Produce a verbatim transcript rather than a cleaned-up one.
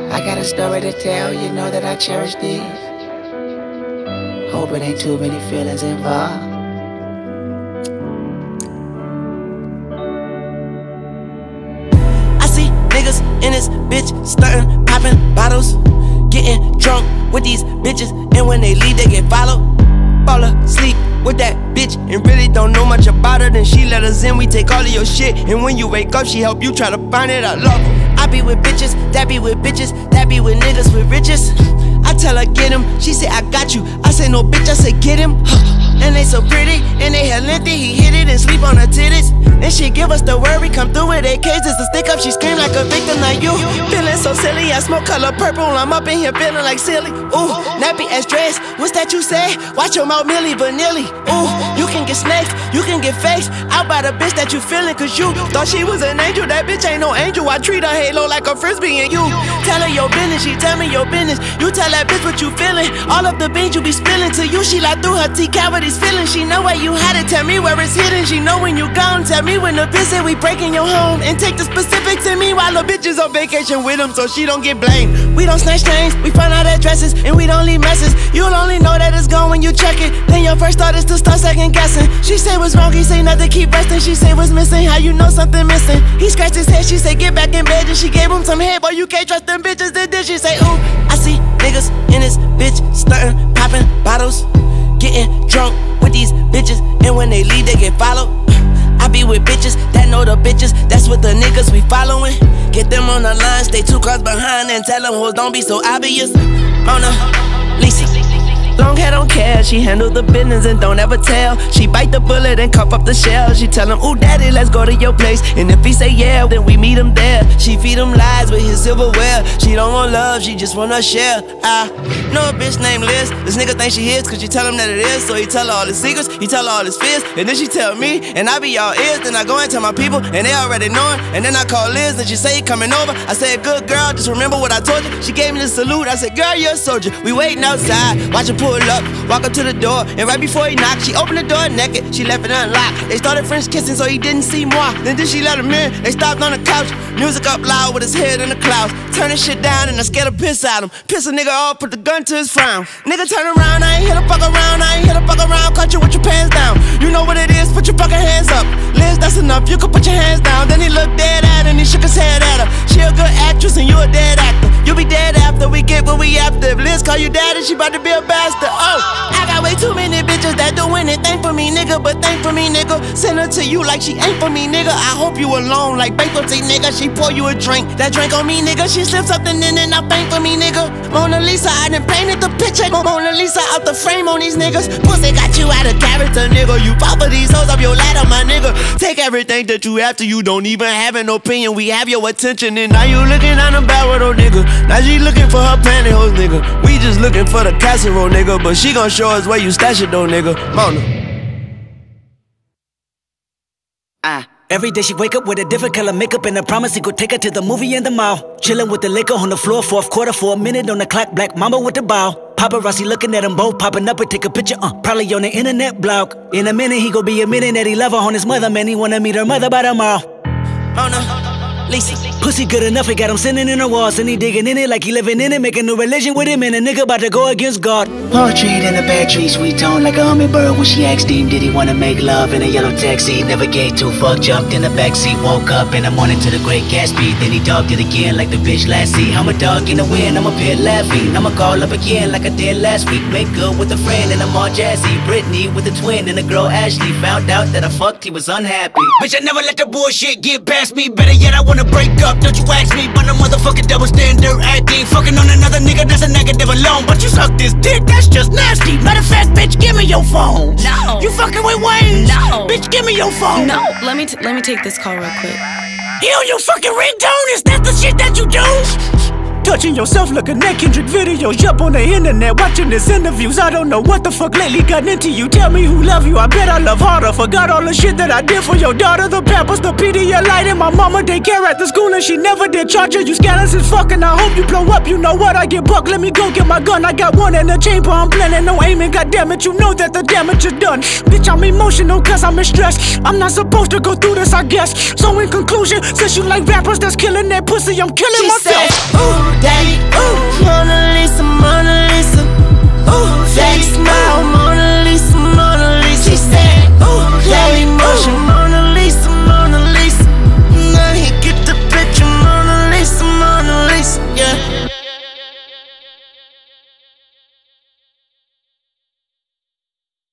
I got a story to tell, you know that I cherish these. Hope it ain't too many feelings involved. I see niggas in this bitch stuntin', poppin' bottles, getting drunk with these bitches, and when they leave they get followed. Fall asleep with that bitch and really don't know much about her. Then she let us in, we take all of your shit, and when you wake up she help you try to find it. I love her. I be with bitches, that be with bitches, that be with niggas with riches. I tell her get him, she say I got you. I say no bitch, I say get him. And they so pretty, and they hair lengthy, he hit it and sleep on her titties. Then she give us the word, we come through with A Ks just to stick up. She scream like a victim, like you. Feeling so silly, I smoke color purple, I'm up in here feeling like silly. Ooh, nappy ass dress, what's that you say? Watch your mouth, Millie Vanilli. Ooh, you can get snaked, you can get faked out by the bitch that you feeling, cause you thought she was an angel. That bitch ain't no angel, I treat her halo like a frisbee. And you tell her your business, she tell me your business. You tell that bitch what you feeling, all of the beans you be spilling. To you, she like through her T cavities feeling. She know where you had it, tell me where it's hidden. She know when you gone, tell me when to visit. We breaking your home and take the specifics. And meanwhile the bitch is on vacation with him, so she don't get blamed. We don't snatch names, we find out addresses, and we don't leave messes. You'll only know that it's gone when you check it. Then your first thought is to start second guessing. She say what's wrong, he say nothing, keep resting. She say what's missing, how you know something missing. He scratched his head, she say get back in bed. And she gave him some head, boy you can't trust them bitches. Then did she say ooh, I see niggas in this bitch stuntin', poppin' bottles, getting drunk with these bitches, and when they leave they get followed. I be with bitches that know the bitches, that's what the niggas we following. Get them on the line, stay two cars behind, and tell them hoes don't be so obvious. Mona Lisa, long hair don't care, she handle the business and don't ever tell. She bite the bullet and cuff up the shell. She tell him, ooh daddy, let's go to your place. And if he say yeah, then we meet him there. She feed him lies with his silverware. She don't want love, she just wanna share. I know a bitch named Liz. This nigga think she is, cause she tell him that it is. So he tell her all his secrets, he tell her all his fears. And then she tell me, and I be all ears. Then I go and tell my people, and they already knowin'. And then I call Liz, and she say he coming over. I said, good girl, just remember what I told you. She gave me the salute, I said, girl, you're a soldier. We waiting outside, watch her pull up, walk up to the door, and right before he knocked, she opened the door naked, she left it unlocked. They started French kissing so he didn't see moi. Then did she let him in, they stopped on the couch, music up loud with his head in the clouds. Turning shit down and I scared to piss at him. Piss a nigga off, put the gun to his frown. Nigga turn around, I ain't here to fuck around, I ain't here to fuck around. Caught you with your pants down, you know what it is, put your fucking hands up. Liz, that's enough, you can put your hands down. Then he looked dead at her and he shook his head at her. She a good actress and you a dead actor. You be dead after we get what we after. If Liz call you daddy, she about to be a bastard. Oh, I got way too many bitches that do anything for me, nigga. But thank for me, nigga. Send her to you like she ain't for me, nigga. I hope you alone like bankruptcy, nigga. She pour you a drink, that drink on me, nigga. She slip something in and I faint for me, nigga. Mona Lisa, I done painted the picture. Mona Lisa out the frame on these niggas. Pussy got you out of character, nigga. You fall for these hoes up your ladder, my nigga. Take everything that you have to, you don't even have an opinion. We have your attention and now you looking on the barrel, though, nigga. Now she looking for her pantyhose, nigga. We just looking for the casserole, nigga. But she gon' show us where you stash it, though, nigga. Mona. Ah. Every day she wake up with a different color makeup and a promise he could take her to the movie in the mall. Chillin' with the liquor on the floor, fourth quarter for a minute on the clock. Black mama with the bow. Paparazzi looking at them both, popping up and take a picture, uh, probably on the internet blog. In a minute he gon' be admitting that he love her on his mother, man. He wanna meet her mother by tomorrow. Mona Lisa. Pussy good enough, he got him sitting in the walls, and he digging in it like he living in it, making a religion with him, and a nigga about to go against God. Poetry in a bad tree, sweet tone like a hummingbird. When she asked him, did he wanna make love in a yellow taxi? Never gave two fuck, jumped in the backseat, woke up in the morning to the Great Gatsby. Then he dogged it again like the bitch Lassie. I'm a dog in the wind, I'm a pit laughing. I'ma call up again like I did last week. Make good with a friend and I'm all jazzy. Brittany with a twin and a girl Ashley. Found out that I fucked, he was unhappy. Bitch, I never let the bullshit get past me. Better yet, I wanna break up, don't you ask me. But a motherfucking double standard acting. Fucking on another nigga, that's a negative alone. But you suck this dick, that's just nasty. Matter of fact, bitch, give me your phone. No. You fucking with Wayne? No. Bitch, give me your phone. No. Let me t let me take this call real quick. He on your fucking ringtone? Is that the shit that you do? Touching yourself, looking at Kendrick videos, up on the internet, watching his interviews. I don't know what the fuck lately got into you. Tell me who love you, I bet I love harder. Forgot all the shit that I did for your daughter. The Pampers, the Pedialyte, and my mama daycare at the school, and she never did charge her. You scandalous as fuck, and I hope you blow up. You know what, I get buck, let me go get my gun. I got one in the chamber, I'm planning no aiming. God damn it, you know that the damage is done. Bitch, I'm emotional cause I'm in stress. I'm not supposed to go through this, I guess. So in conclusion, since you like rappers that's killing that pussy, I'm killing She myself. Said, ooh, daddy, ooh.